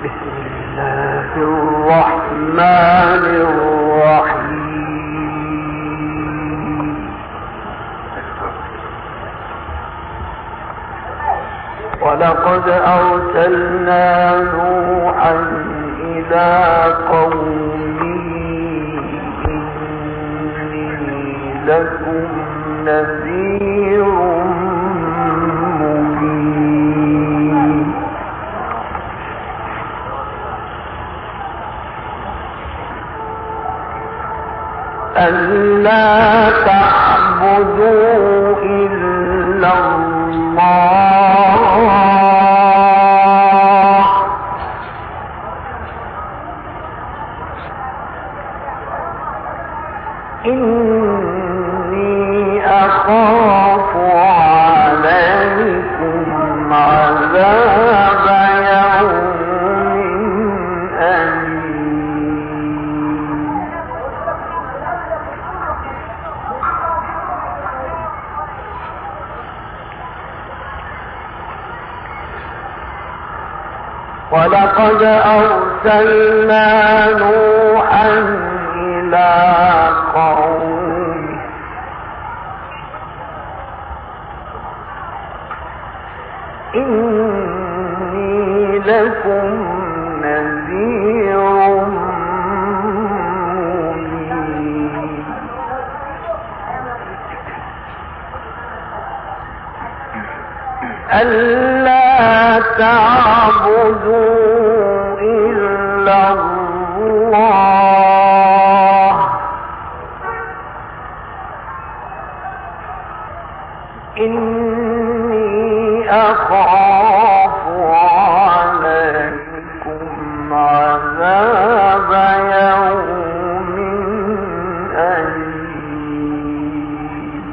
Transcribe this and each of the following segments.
الرحمن الرحيم. ولقد أرسلنا نوحا إلى قومه إني لكم نذير مبين. ألا تعبدوا إلا الله إني أخاف عليكم عذاب يوم أليم. ولقد أرسلنا نوحا إلى قومه إني لكم نذير مبين. ألا تعبدوا إلا الله إني أخاف عليكم عذاب يوم أليم.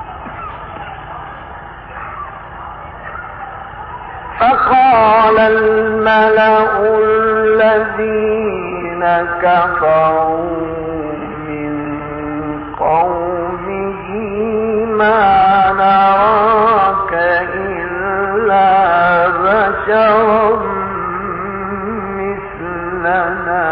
فقال الملأ الذين كفروا من قومه ما نراك إلا بشرا مثلنا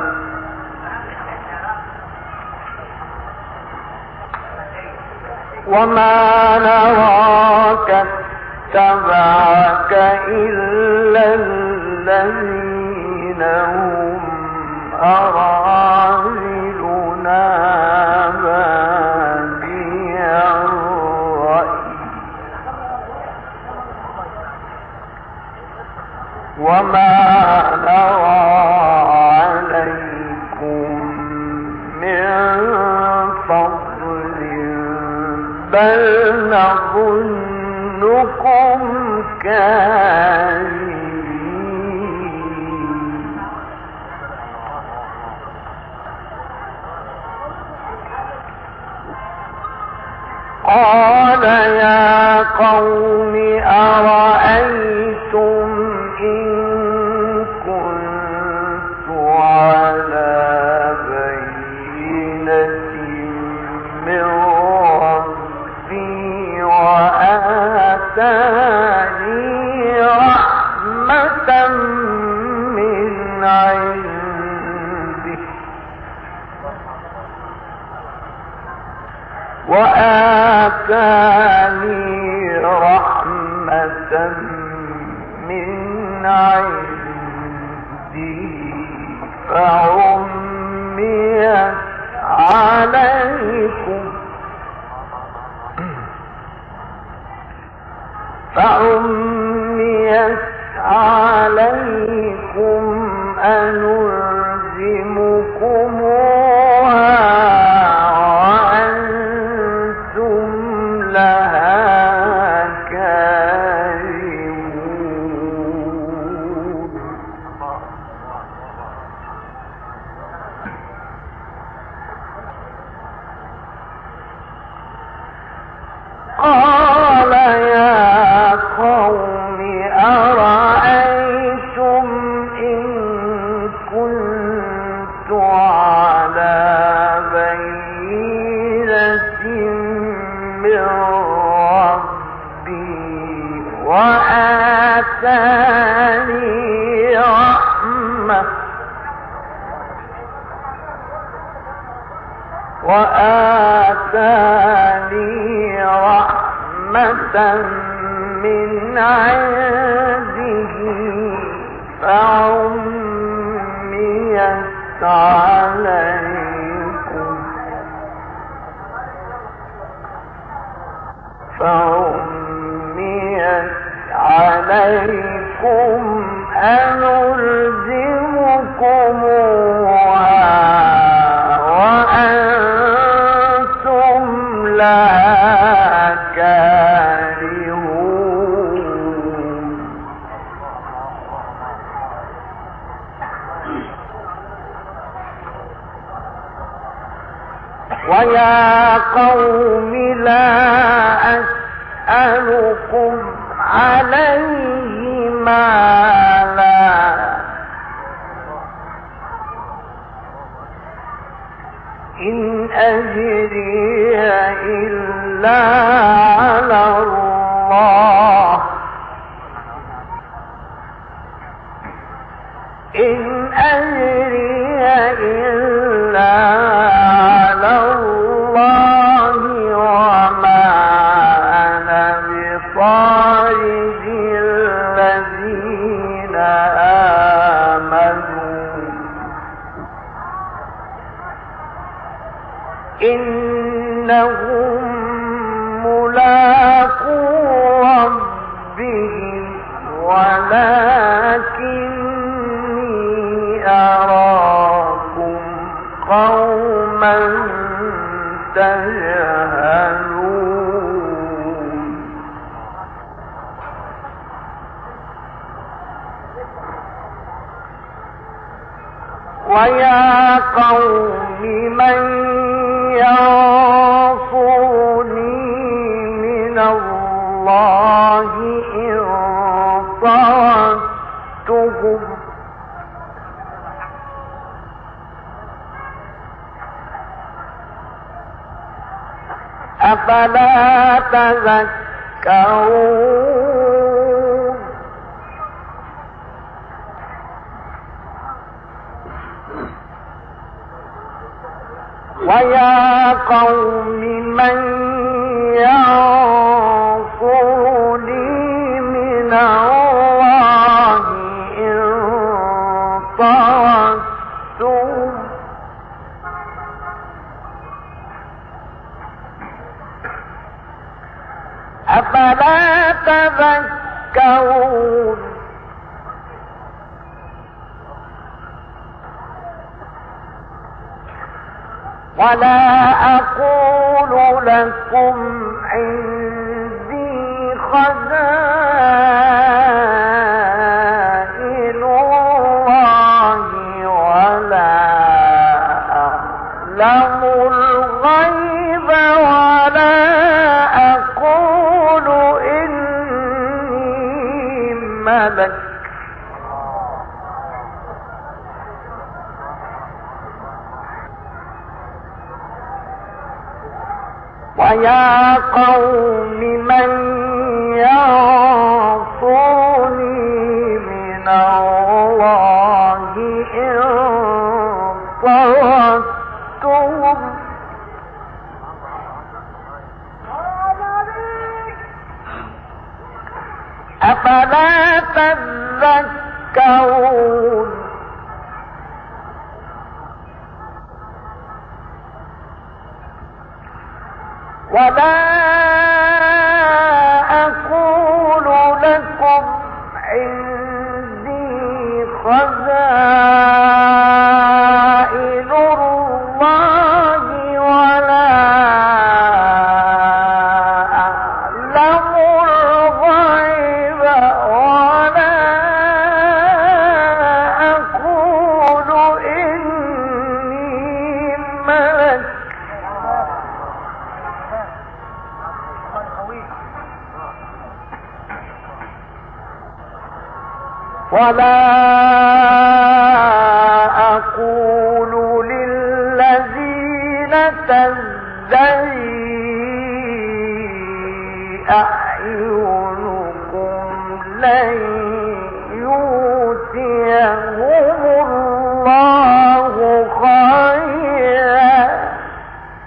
وما نراك اتبعك إلا الذين هم أراذلنا بادي الرأي وما نرى عليكم من فضل بل نظنكم كاذبين. قال يا قوم أرأيتم إن كنت على بينة من ربي وآتاني رحمة من عنده فعميت عليكم أنلزمكموها وأنتم لها كارهون. قال يا قوم أرأيتم إن كنت وآتاني رحمة من عنده فعميت عليكم أنلزمكموها وأنتم لها كارهون ويا قوم لا أسألكم عليه مالا إن أجري إلا على الله إن أجري إلا على الله وما أنا بطارد الذين آمنوا إنهم ملاقو ربهم ولكني أراكم قوما تجهلون ويا قوم من ينصرني من الله إن طردتهم أفلا تذكرون ويا قوم من ينصرني من الله إن طردتم أفلا تذكرون ولا أقول لكم عندي خزائن الله ولا أعلم الغيب ولا أقول إني ملك ويا قوم من ينصرني من الله إن طردتهم أفلا تذكرون ولا أقول لكم عندي خزائن الله ولا أعلم الغيب ولا أقول إني ملك ولا أقول للذين تزدري أعينكم لن يؤتيهم الله خيرا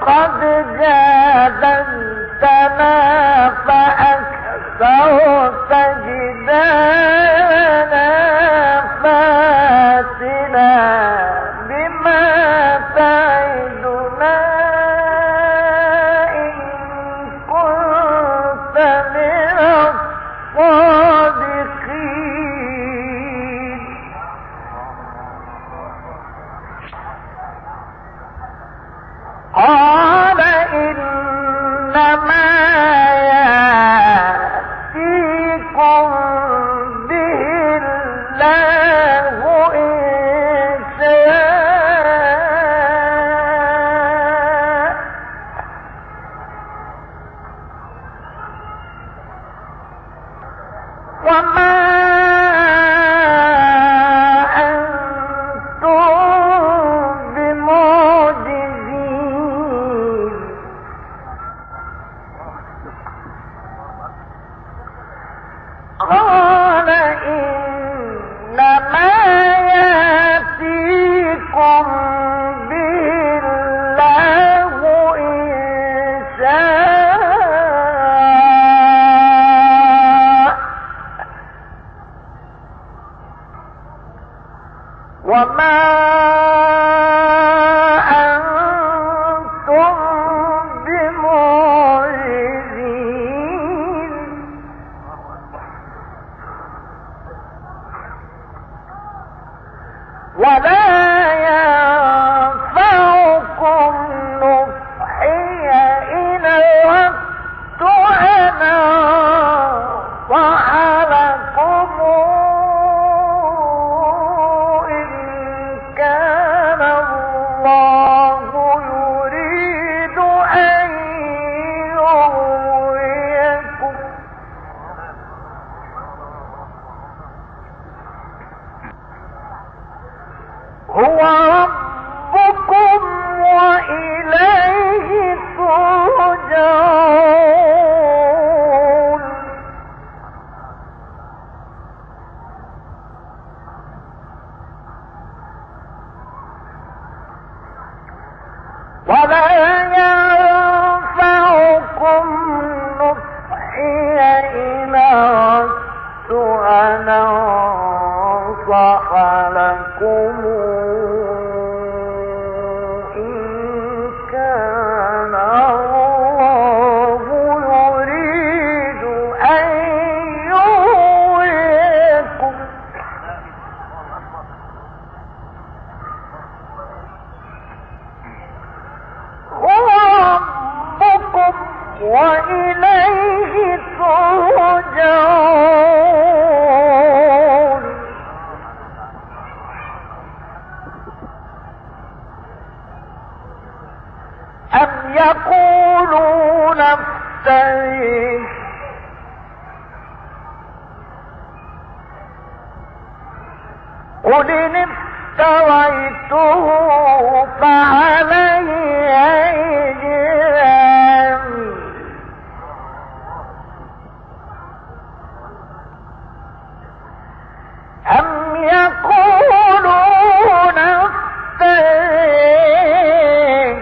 قد جادلتنا فأكثرت جدالنا فاتنا بما تعدنا إن كنت من الصادقين. قال إنما يأتيكم به الله إن شاء وما قال إنما يأتيكم به الله إن شاء وما أنتم بمعجزين. ولا ينفعكم نصحي إن أردت أن أنصح لكم إن كان الله يريد أن يغويكم هو ربكم وإليه ترجعون. ولا ينفعكم نصحي إن أردت أن أنصح لكم إن كان الله يريد أن يغويكم هو ربكم وإليه ترجعون. أم يقولون افتريه قل إن افتريته فعلي إجرامي أم يقولون افتريه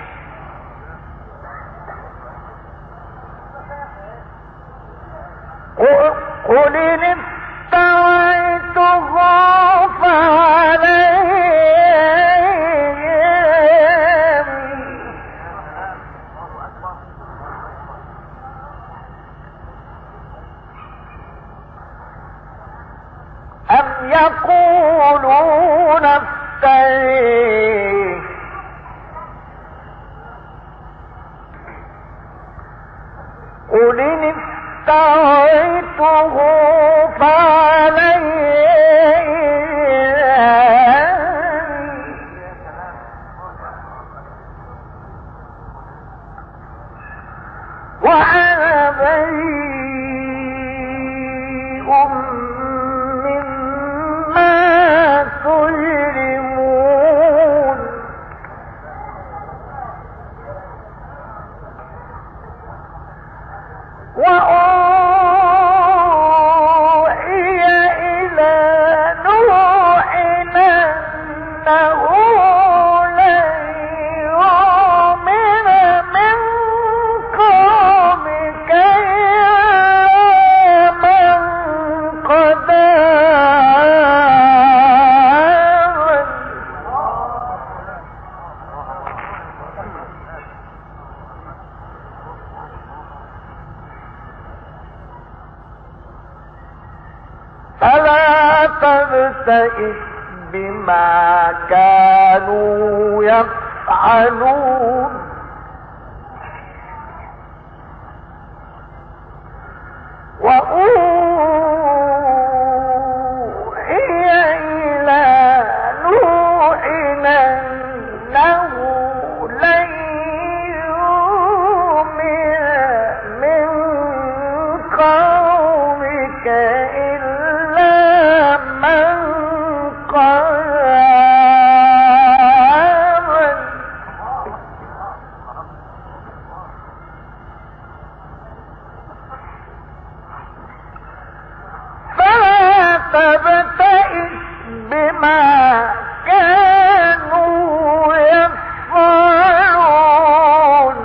قل إن افتريته فعلي أم يقولون افتريه قل إن افتريته فعلي وأنا بريء مما تجرمون. بما كانوا يفعلون وأوحي إلى نوح أنه لن يؤمن من قومك إلا من قد آمن فلا تبتئس بما كانوا يفعلون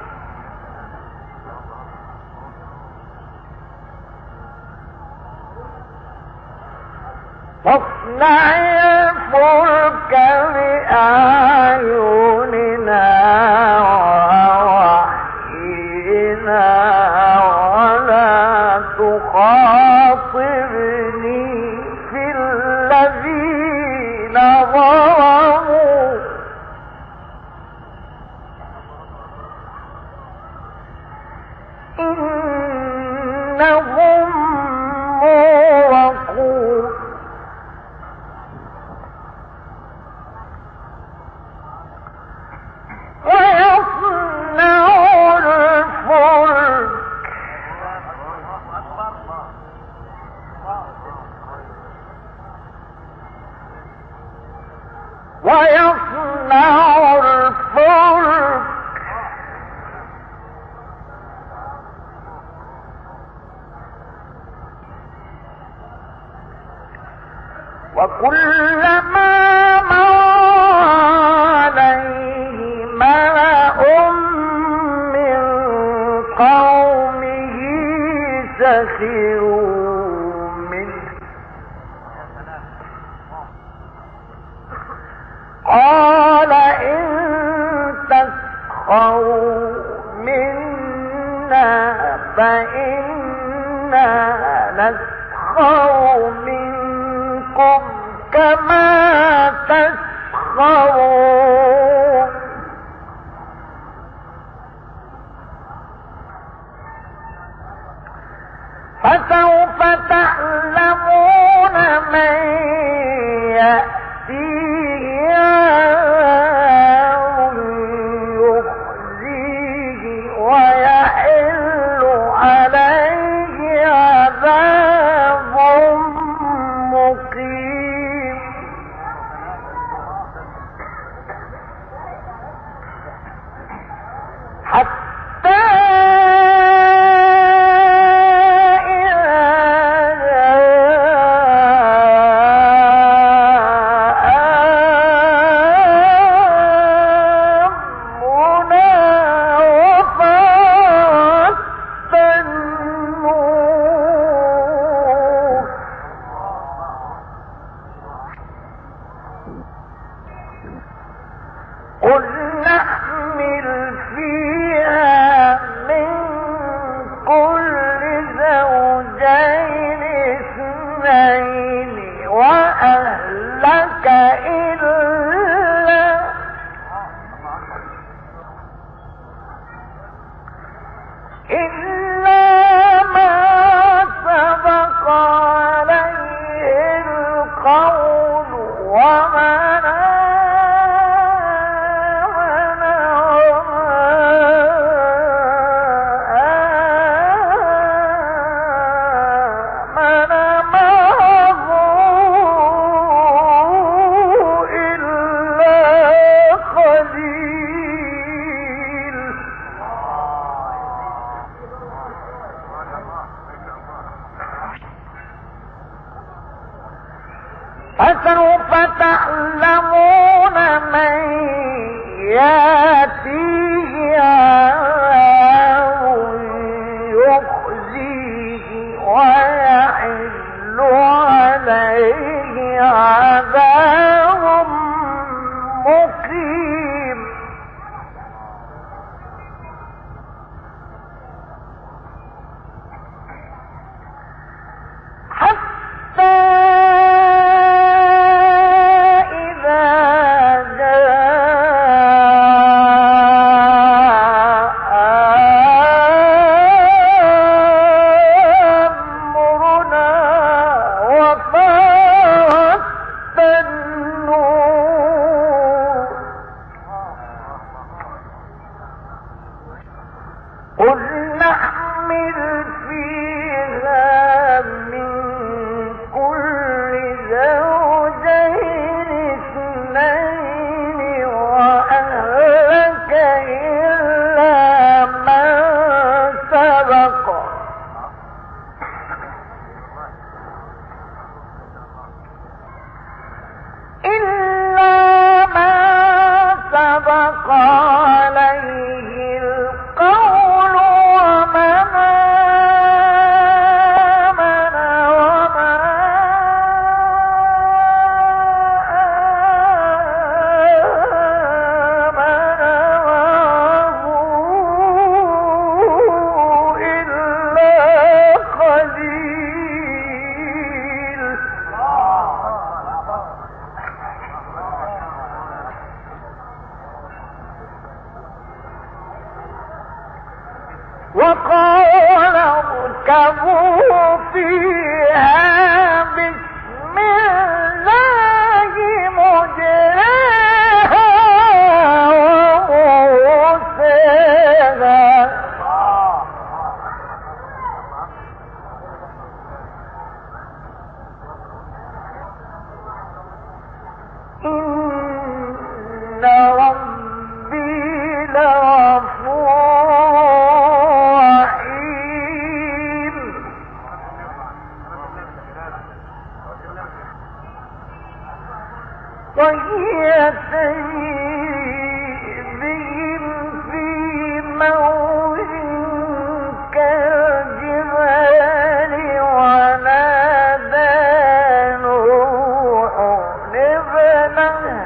واصنع الفلك بأعيننا ووحينا ولا تخاطبني في الذين ظلموا إنهم مغرقون ويصنع الفلك وكلما مر عليه ملأ من قومه سخروا منه قال إن تسخروا منا فإنا نسخر منكم كما تسخرون فسوف تعلمون من يأتيه عذاب يخزيه ويحل عليه عذاب مقيم حتى قل نحمل فيها من كل زوجين اثنين وأهلك إلا ما سبق عليه القول ومن وقال اركبوا فيها بسم الله مجريها ومرساها إن ربي لغفور رحيم. وهي تجري بهم في موج كالجبال ونادى نوح ابنه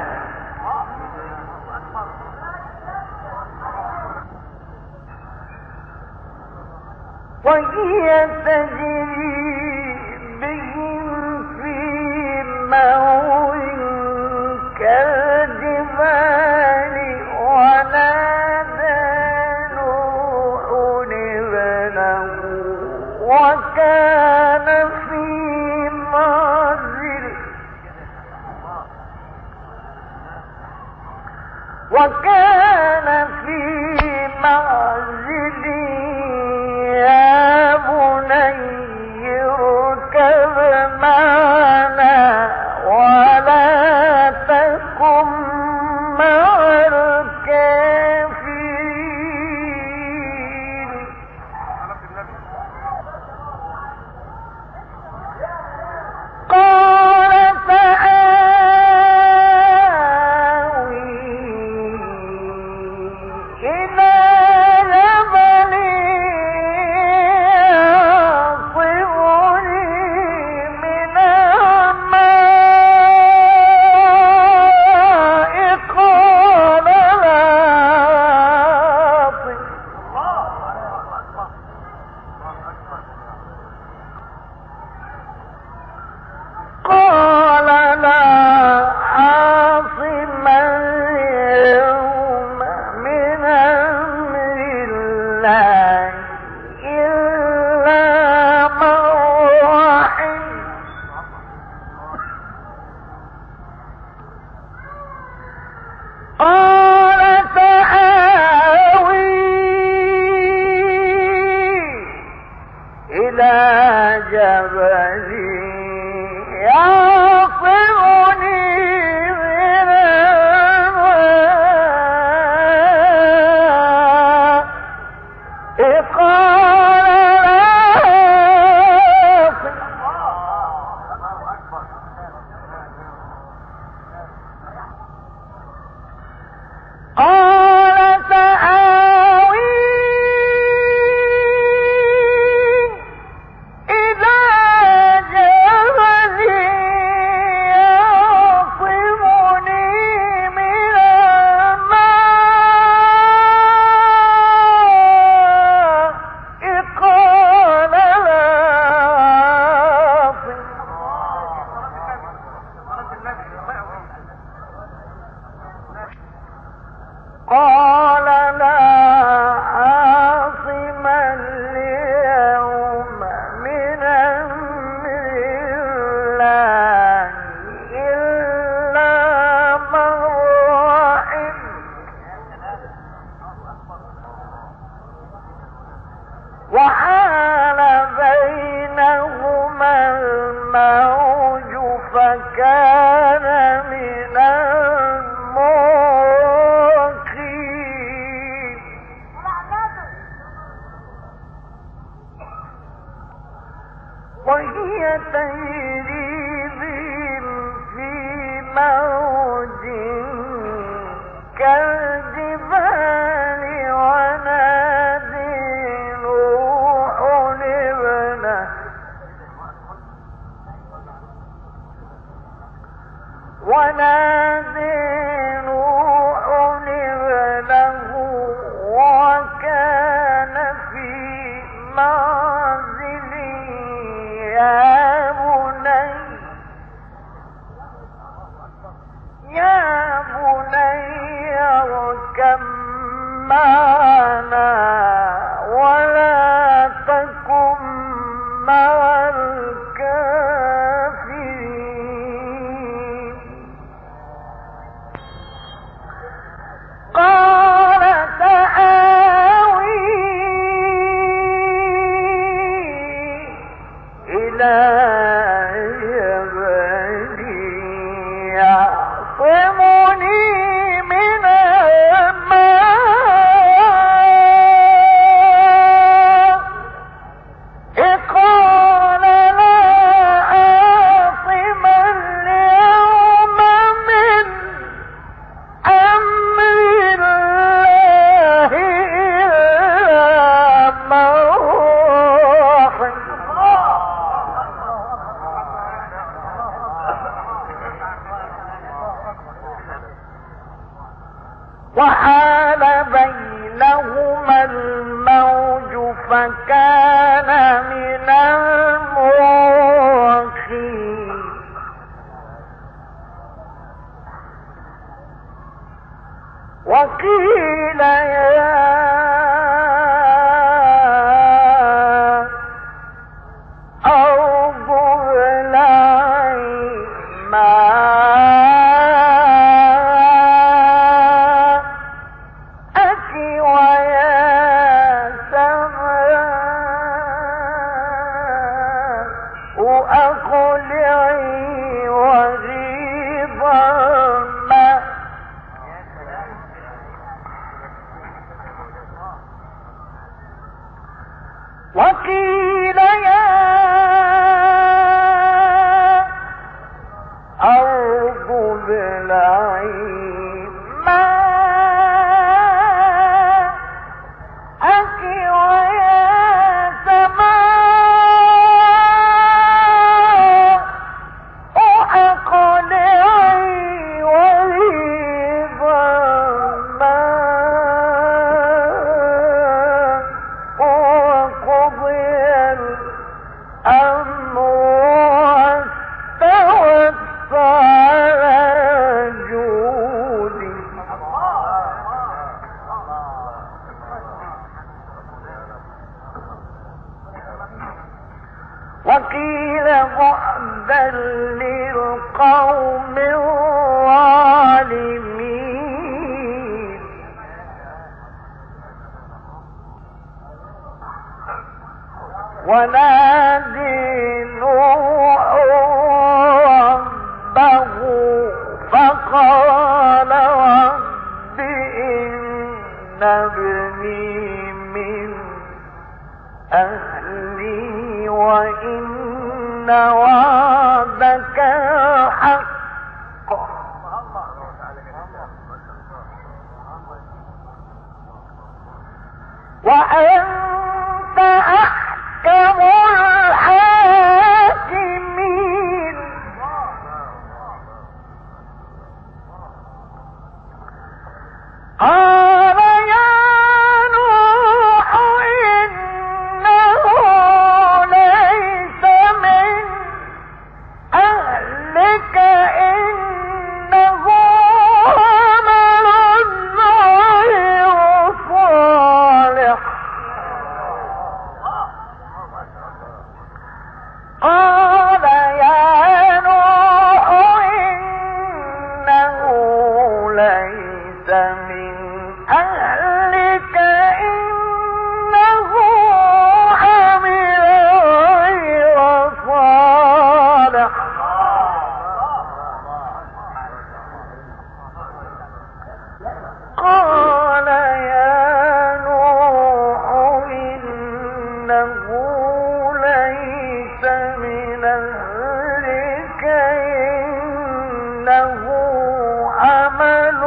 وهي تجري بهم في موج كالجبال ونادى نوح ابنه وكان في معزل يا بني اركب معنا ولا تكن مع الكافرين. قال سآوي إلى جبل يعصمني من الماء قال لا عاصم اليوم من أمر الله إلا من رحم. قال سآوي إلى جبل يعصمني من الماء قال لا عاصم قال سآوي إلى جبل يعصمني من الماء قال لا عاصم قال لا عاصم اليوم من أمر الله إلا من رحم. وحال بينهما الموج فكان من المغرقين. وهي تجري بهم في موج كالجبال ونادى نوح ابنه وكان في معزل يا بني اركب معنا ولا وحال بينهما الموج فكان من المغرقين وقيل يا أرض ابلعي ماءك ويا سماء أقلعي وغيض الماء وقيل يا أرض ابلعي ماءك ويا سماء أقلعي وغيض الماء وقضي الأمر واستوت على جودي وقيل بعدا للقوم الظالمين ونادي نوح ربه فقال رب إن ابني من أهلي وإن وعدك حق وأنت أحكم الحاكمين قال يا نوح إنه ليس من أهلك إنه عمل غير صالح قال يا نوح إنه ليس من أهلك إنه عمل غير صالح قال يا نوح إنه ليس من أهلك إنه عمل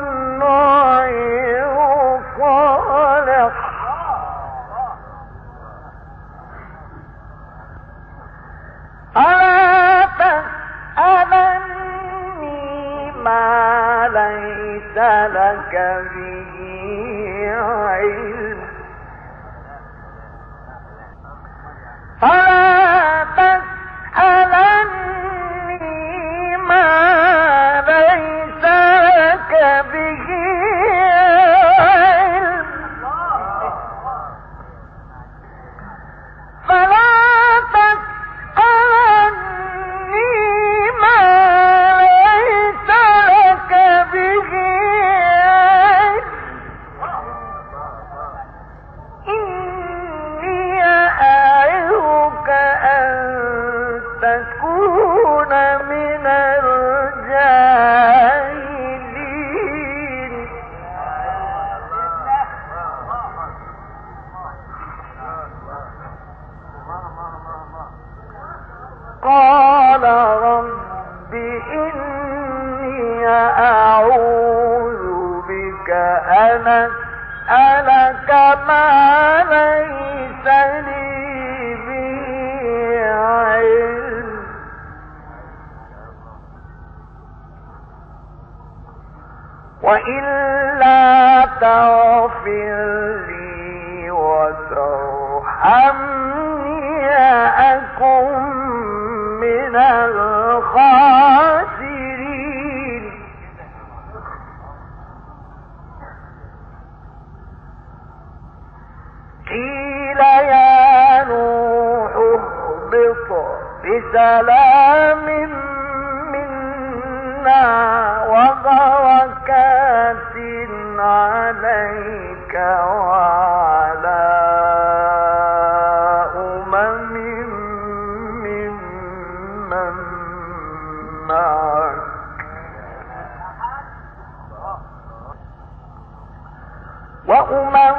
غير صالح ألا تسألني ما ليس لك به علم فلا تسألني ما ليس لك به علم فلا تسألني ما ليس لك به علم إني أعظك أن تكون من الجاهلين قال رب إني أعوذ بك أن أسألك ما ليس لي به علم وإلا تغفر لي وترحمني أكن من الخاسرين. قيل يا نوح اهبط بسلام منا وبركات عليك وعلى أمم ممن معك وأمم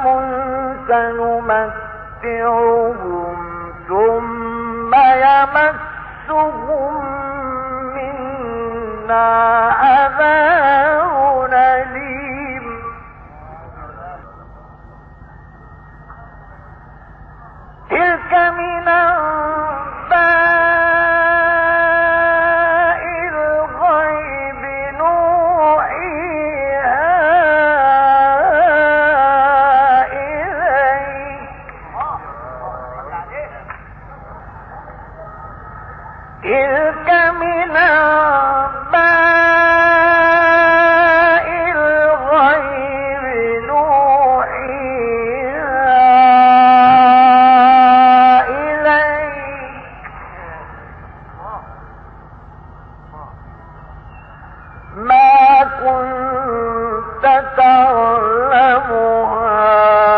سنمتعهم ثم يمسهم منا عذاب أليم. تلك من أنباء الغيب نوحيها إليك. تلك من أنباء الغيب نوحيها إليك ما كنت تعلمها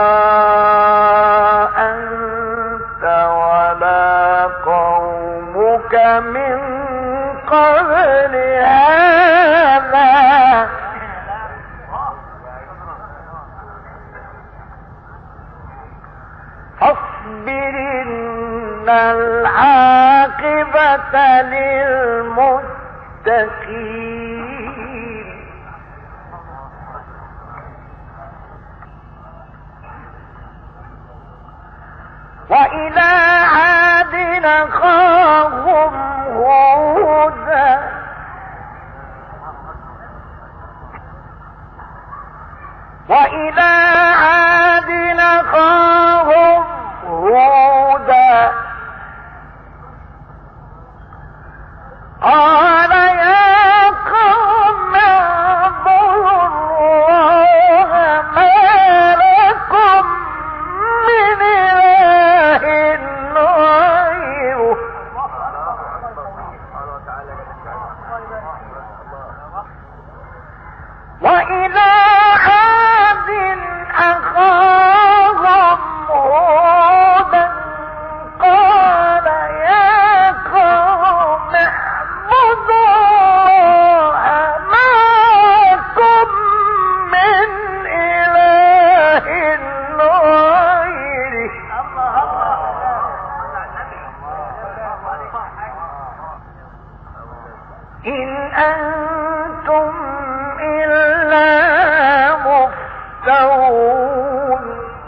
أنت ولا قومك من قبل هذا فاصبر إن العاقبة للمتقين. وإلى عاد أخاهم هودا وإلى عاد أخاهم هودا قال يا قوم اعبدوا الله ما لكم من إله غيره وإلى عاد أخاهم هودا قال يا قوم اعبدوا الله ما لكم من إله غيره إن أنتم إلا مفترون.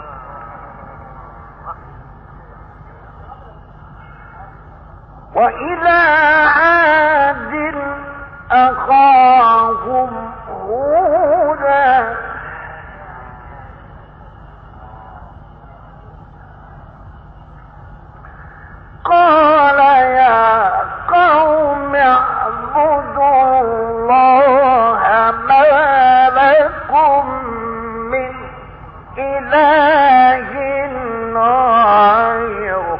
وإلى عاد أخاهم هودا قال يا قوم اعبدوا الله ما لكم من إله غيره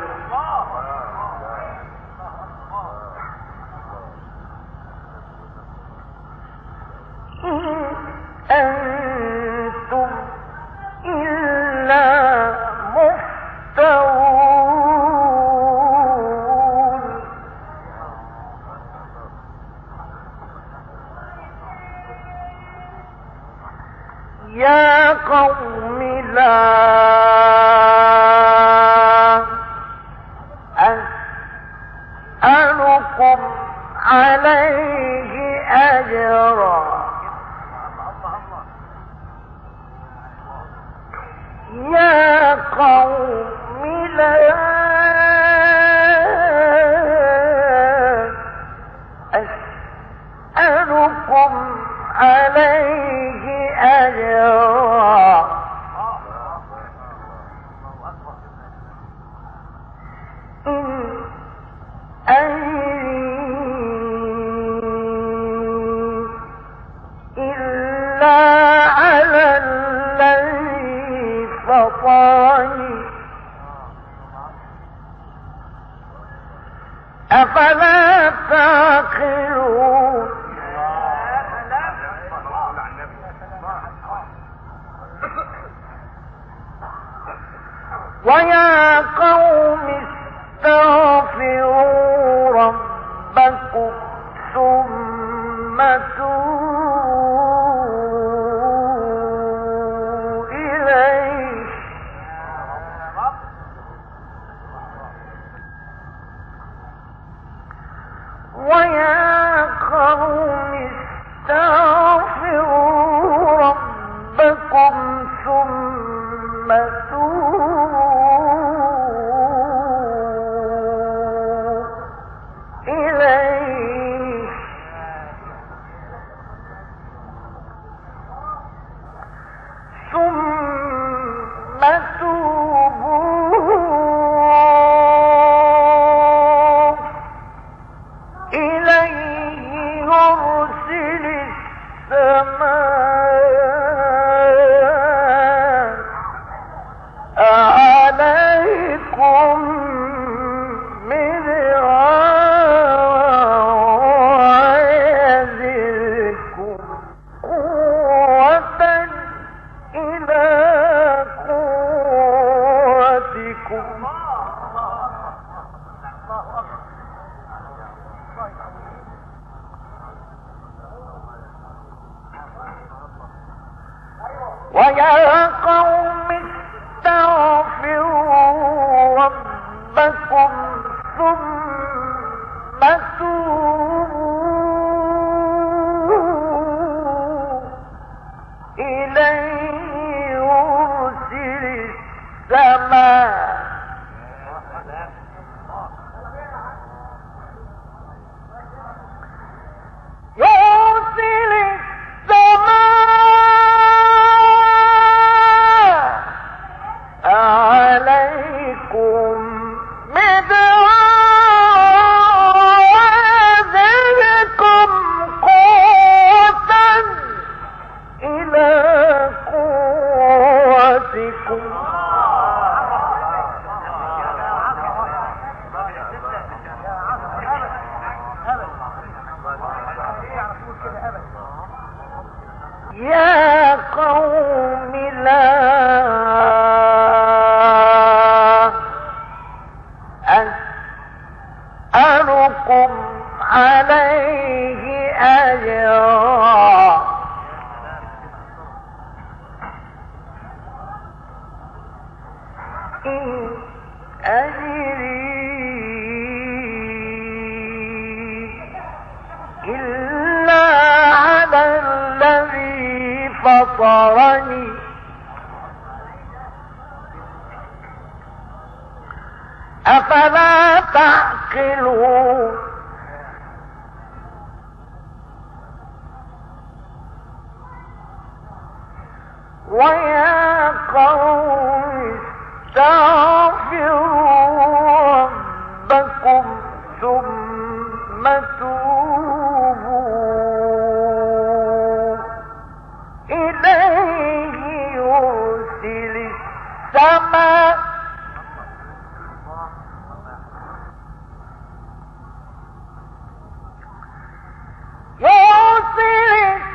إن أنتم إلا مفترون. يا قوم لا أسألكم عليه أجرا يا قوم لا أسألكم عليه فطرني أفلا تعقلون ويا قوم استغفروا ربكم ثم توبوا إليه ويا قوم استغفروا ربكم ثم توبوا إليه ثم توبوا إليه يرسل السماء عليكم مدرارا ويزدكم قوة إلى قوتكم ويا قوم استغفروا ربكم ثم توبوا إليه يرسل السماء عليكم مدرارا ويزدكم قوة إلى قوتكم يا قوم لا أسألكم عليه أجرا إن أجري إلا على الذي فطرني أفلا تعقلون ويا قوم استغفروا ربكم ثم توبوا إليه يرسل السماء عليكم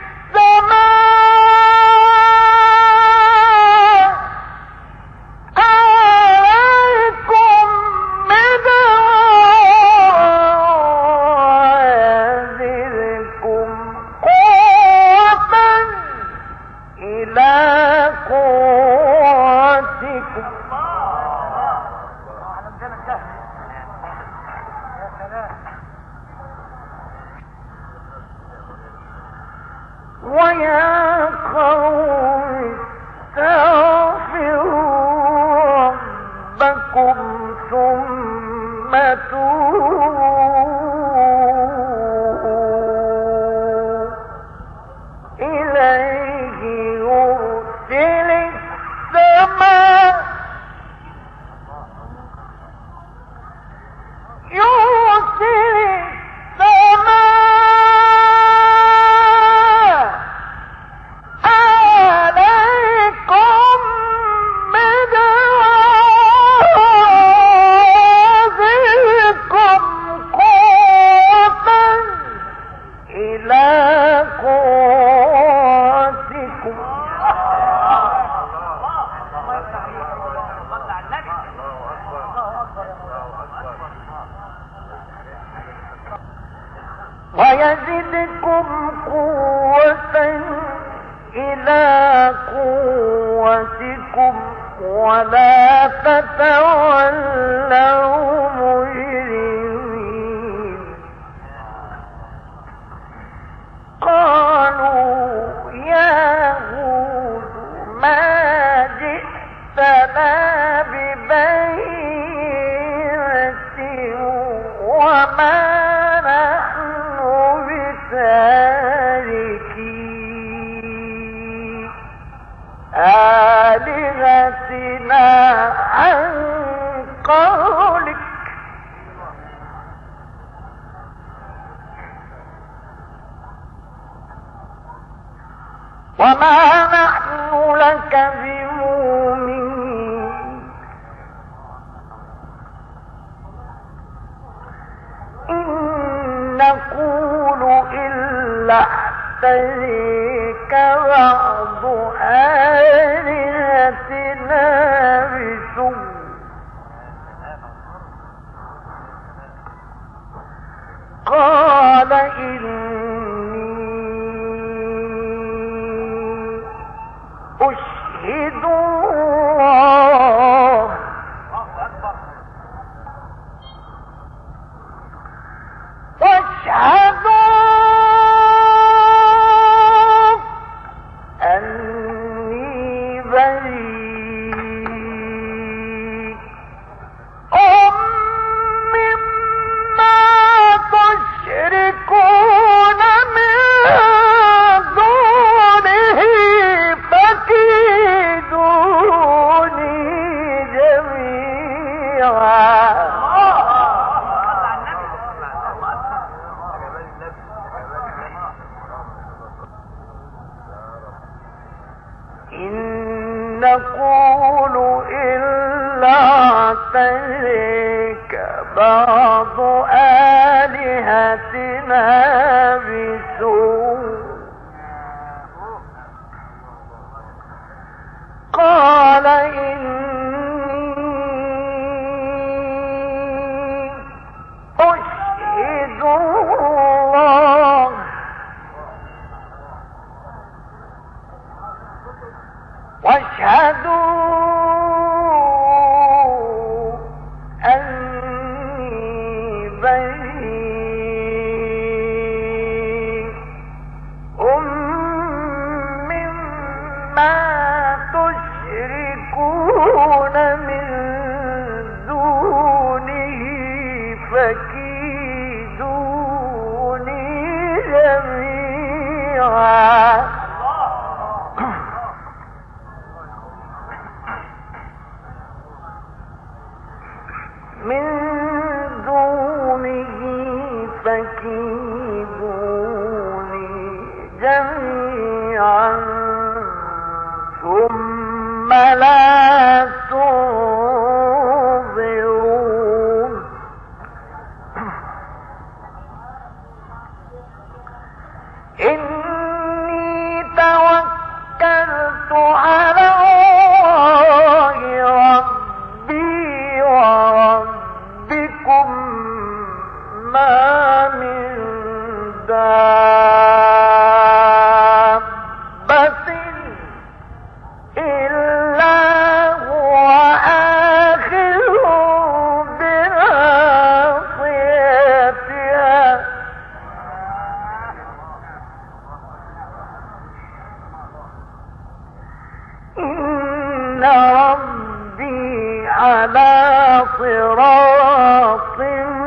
ويا قوم استغفروا ربكم ثم توبوا إليه يرسل السماء ولا تتولوا مجرمين قالوا يا هود ما جئتنا ببينة وما نحن بتاركي آلهتنا عن قولك وما نحن لك بمؤمنين إن نقول إلا احتريك بعض آلهتنا بسوء قال إني أشهد الله واشهدوا أني بريء مما تشركون من دونه فكيدوني جميعا إن نقول إلا اعتريك بعض آلهتنا بسوء قال إني أشهد الله واشهدوا أني بريء مما تشركون من دونه فكيدوني جميعا من دونه فكيدوني جميعا ثم لا تنظرون إني توكلت على الله ربي وربكم ما من دابة إلا هو آخذ بناصيتها إن ربي على صراط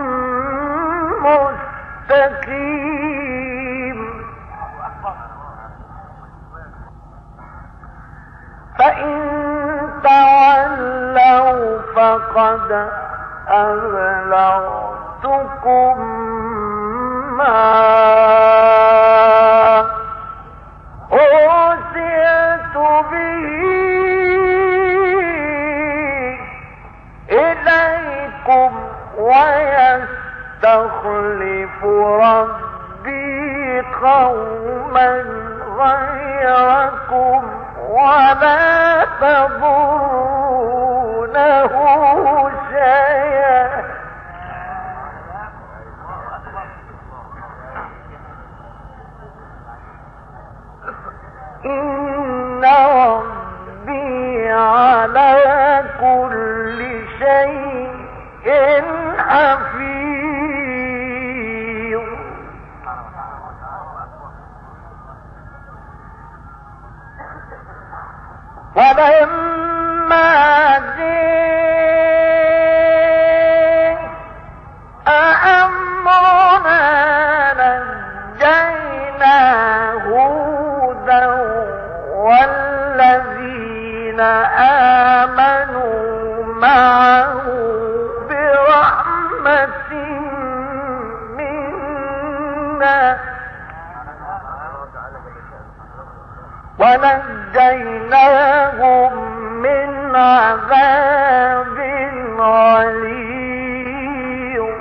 مستقيم فإن تولوا فقد أبلغتكم ما أرسلت به إليكم ويستخلف ربي قوما غيركم ولا تضرونه شيئا إن ربي على ولما جاء أمرنا نجينا هودا والذين آمنوا معه برحمة منا ونجيناهم من عذاب غليظ.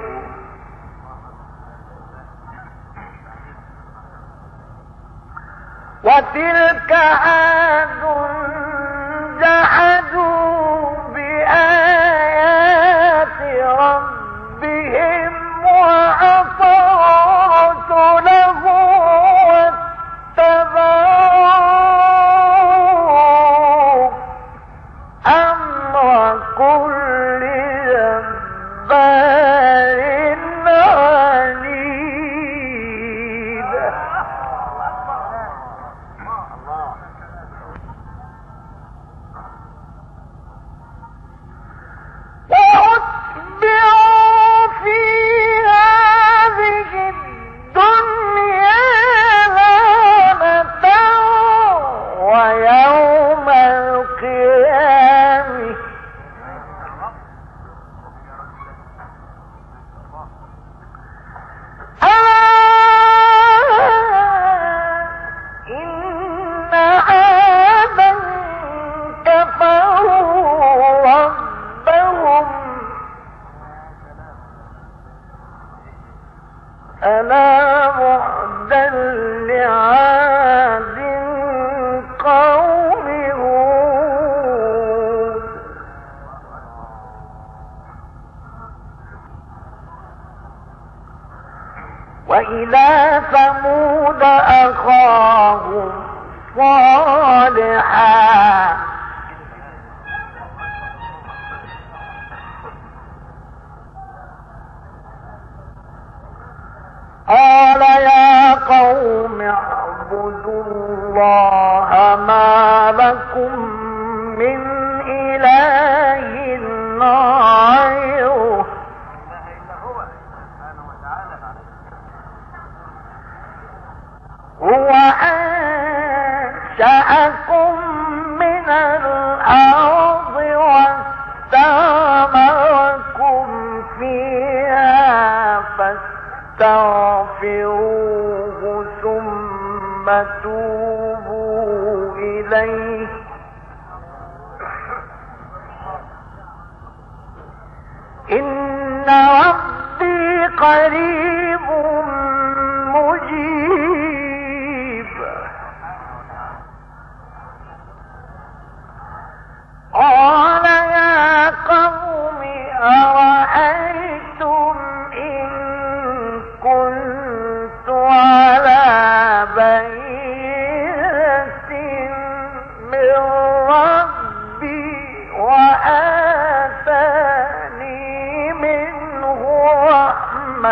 وتلك عاد جحدوا بآيات ربهم وعصوا رسله واتبعوا أمر كل جبار عنيد. وأتبعوا في هذه الدنيا لعنة ويوم القيامة إن عادا كفروا ربهم ألا بعدا لعاد قوم هود. وإلى ثمود أخاهم صالحا قال يا قوم اعبدوا الله ما لكم من إله غيره هو أنشأكم من الأرض واستعمركم فيها فاستغفروه ثم توبوا إليه إن ربي قريب مجيب. قال يا قوم أرأيتم إن كنت على بينة من ربي وآتاني منه رحمة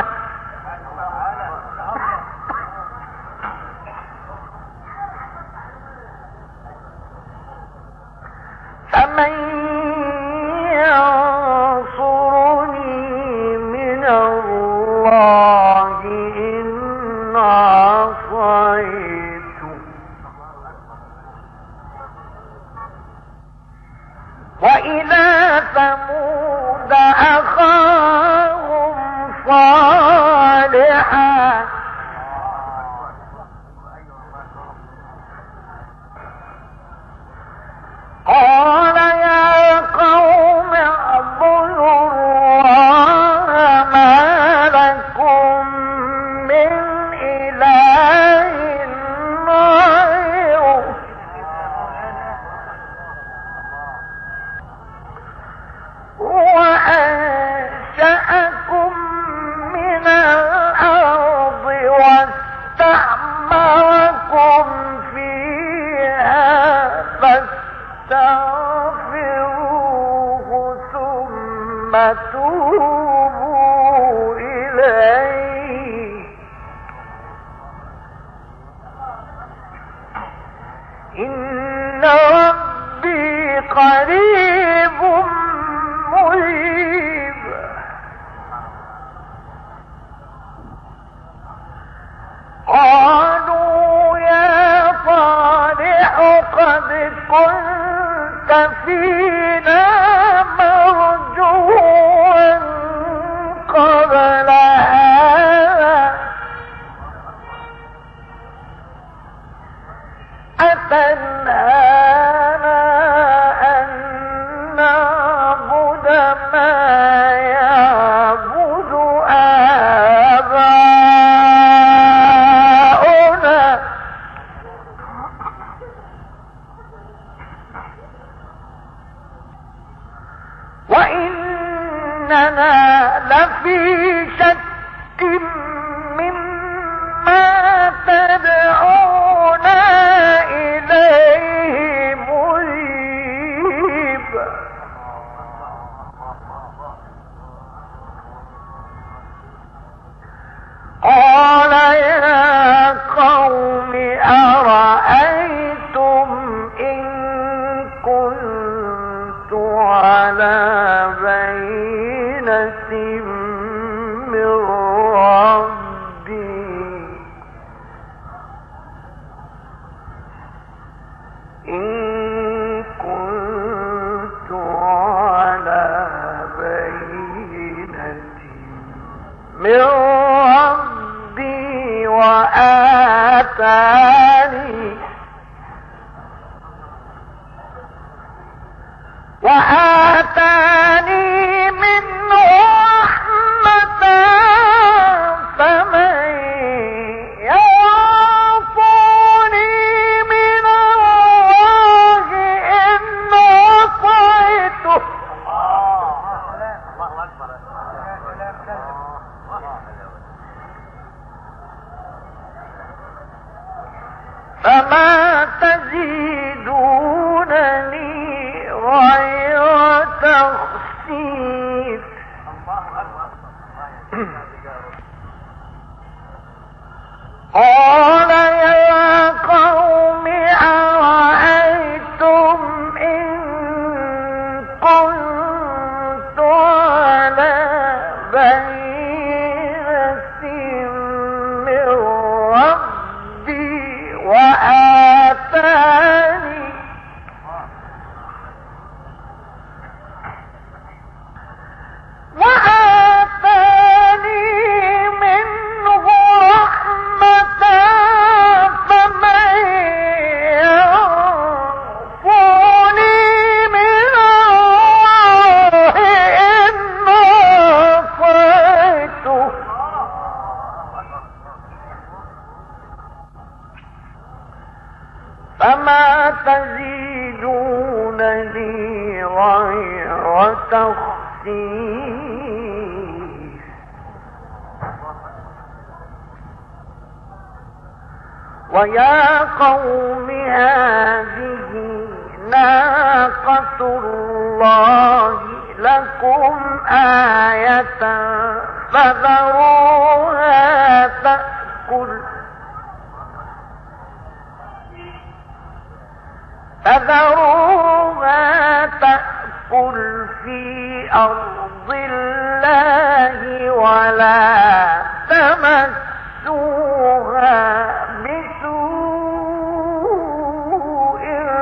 فمن ينصرني من الله إن عصيت. وإلى ثمود أخاهم صالحا قال يا قوم اعبدوا الله ما لكم من إله غيره هو أنشأكم من الأرض واستعمركم فيها فاستغفروه ثم توبوا إليه إن ربي قريب مجيب. قالوا يا صالح قد كنت فينا مرجوا قبل هذا أتنهانا أن نعبد ما يعبد آباؤنا وإننا لفي شك مما تدعونا إليه مريب. قال يا قوم أرأيتم إن كنت على بينة من ربي إن كنت على بينة من ربي وآتاني منه رحمة فمن يعصني من الله إن عصيته فما تزيدونني غير تخسير. قال يا قوم أرأيتم إن كنت على بينة من ربي وآتاني منه رحمة فمن يعصني من الله إن عصيته فما تزيدونني غير تخسير. ويا قوم هذه ناقة الله لكم آية فذروها تأكل في أرض الله ولا تمسوها بسوء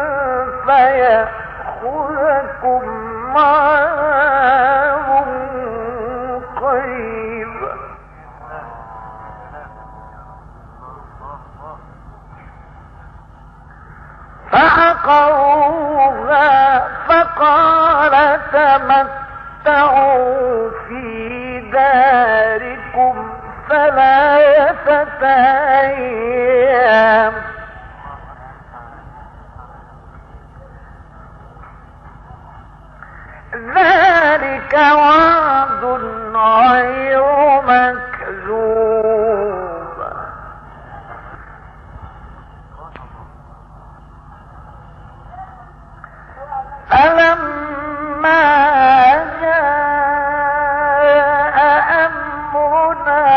فيأخذكم عذاب قريب. فعقروها فقال تمتعوا في داركم 3 أيام ذلك وعد غير مكذوب. فلما جاء أمرنا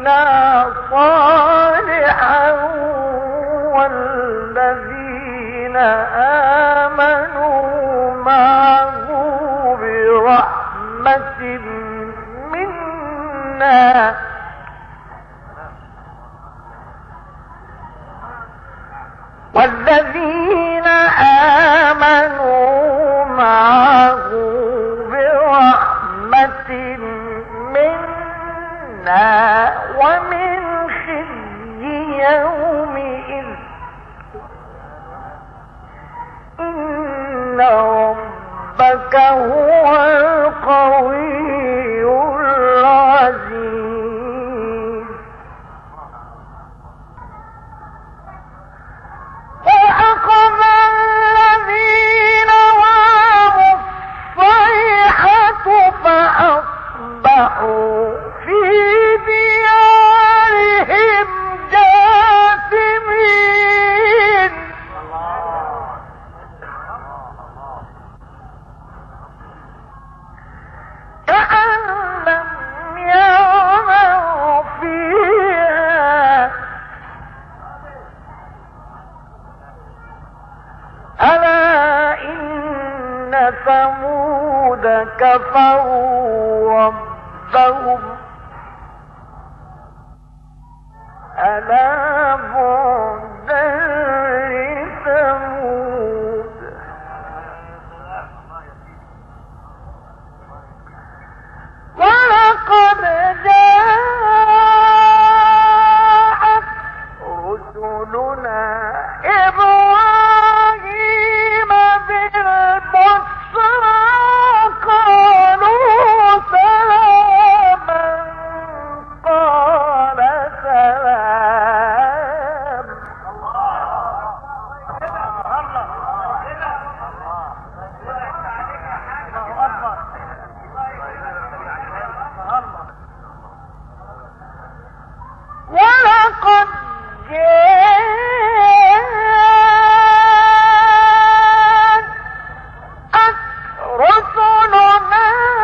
نجينا صالحا والذين آمنوا معه برحمة منا والذين آمنوا معه برحمة منا ومن خزي يومئذ إن ربك هو القوي العزيز فأخذ الذين ظلموا الصيحة فأصبحوا في ديارهم جاثمين كأن لم يغنوا فيها ألا إن ثمود كفروا ربهم ألا بعدا لثمود ولقد جاءت رسلنا إبراهيم بالبشرى قالوا سلاما قال سلام ولقد جاءت رسلنا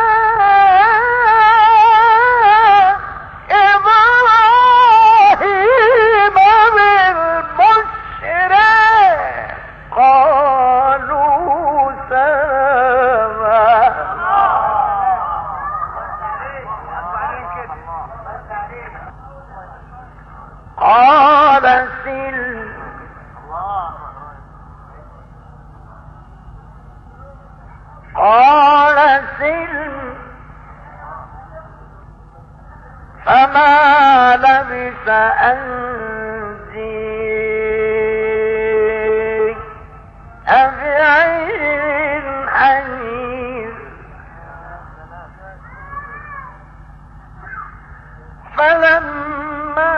إبراهيم بالبشرى قالوا سلاما قال سلم فما لبث أن جيء بعجل حنيذ فلما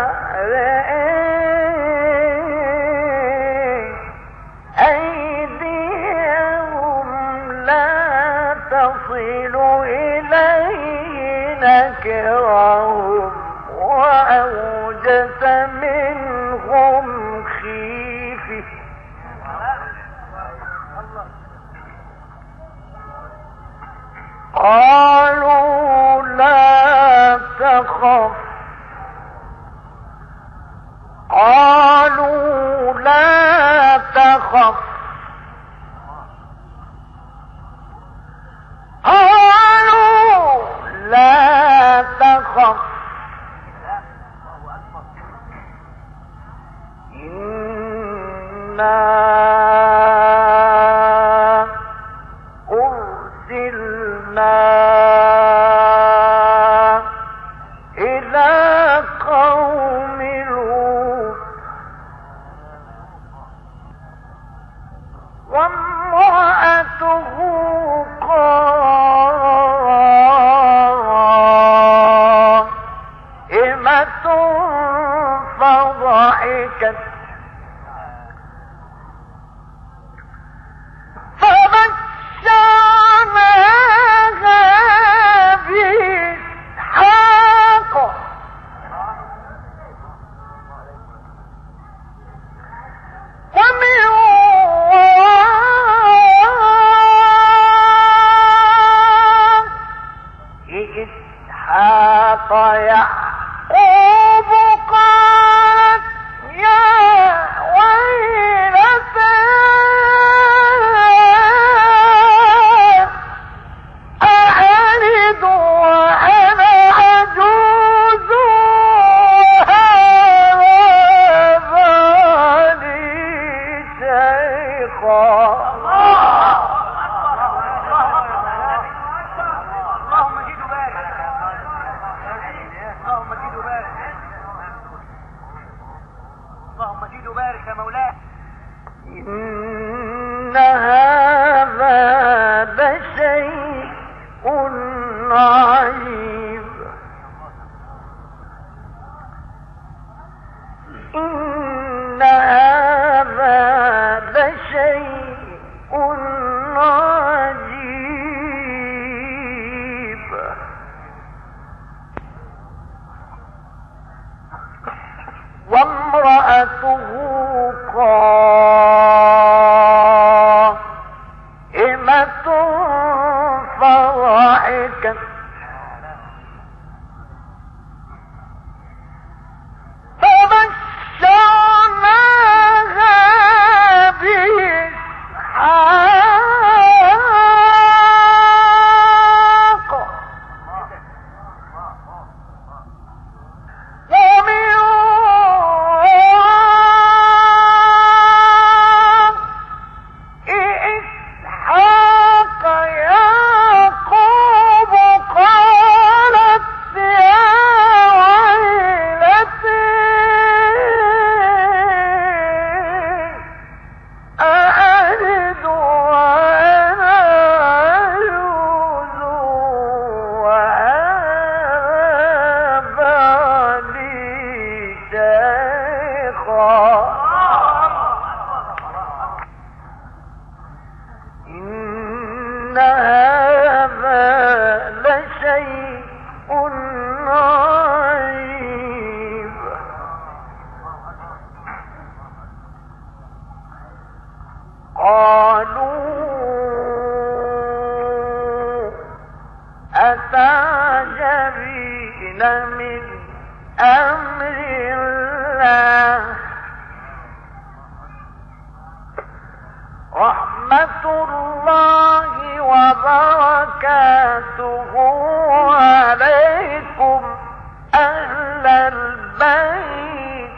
أيديهم لا تصل إليه نكرهم وأوجس منهم خيفة قالوا لا تخف إنا أرسلنا إلى قوم لوط وامرأته قائمة فضحكت يعقوب قالت يا بارك يا مولاي. إن هذا لشيء عجيب. إن هذا لشيء عجيب. وامرأته قائمة فضحكت فبشرناها بإسحاق إن هذا لشيء عجيب. قالوا أتعجبين من أمر الله رحمة الله وبركاته عليكم أهل البيت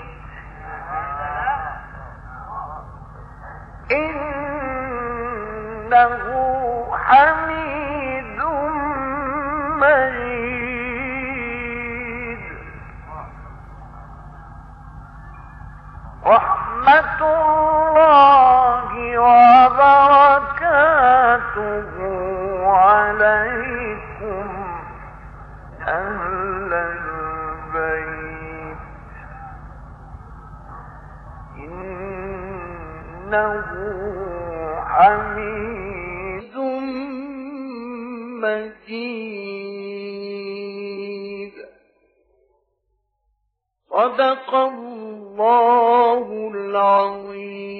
إنه حميد مجيد. رحمة الله وبركاته عليكم أهل البيت إنه حميد مجيد. صدق الله العظيم.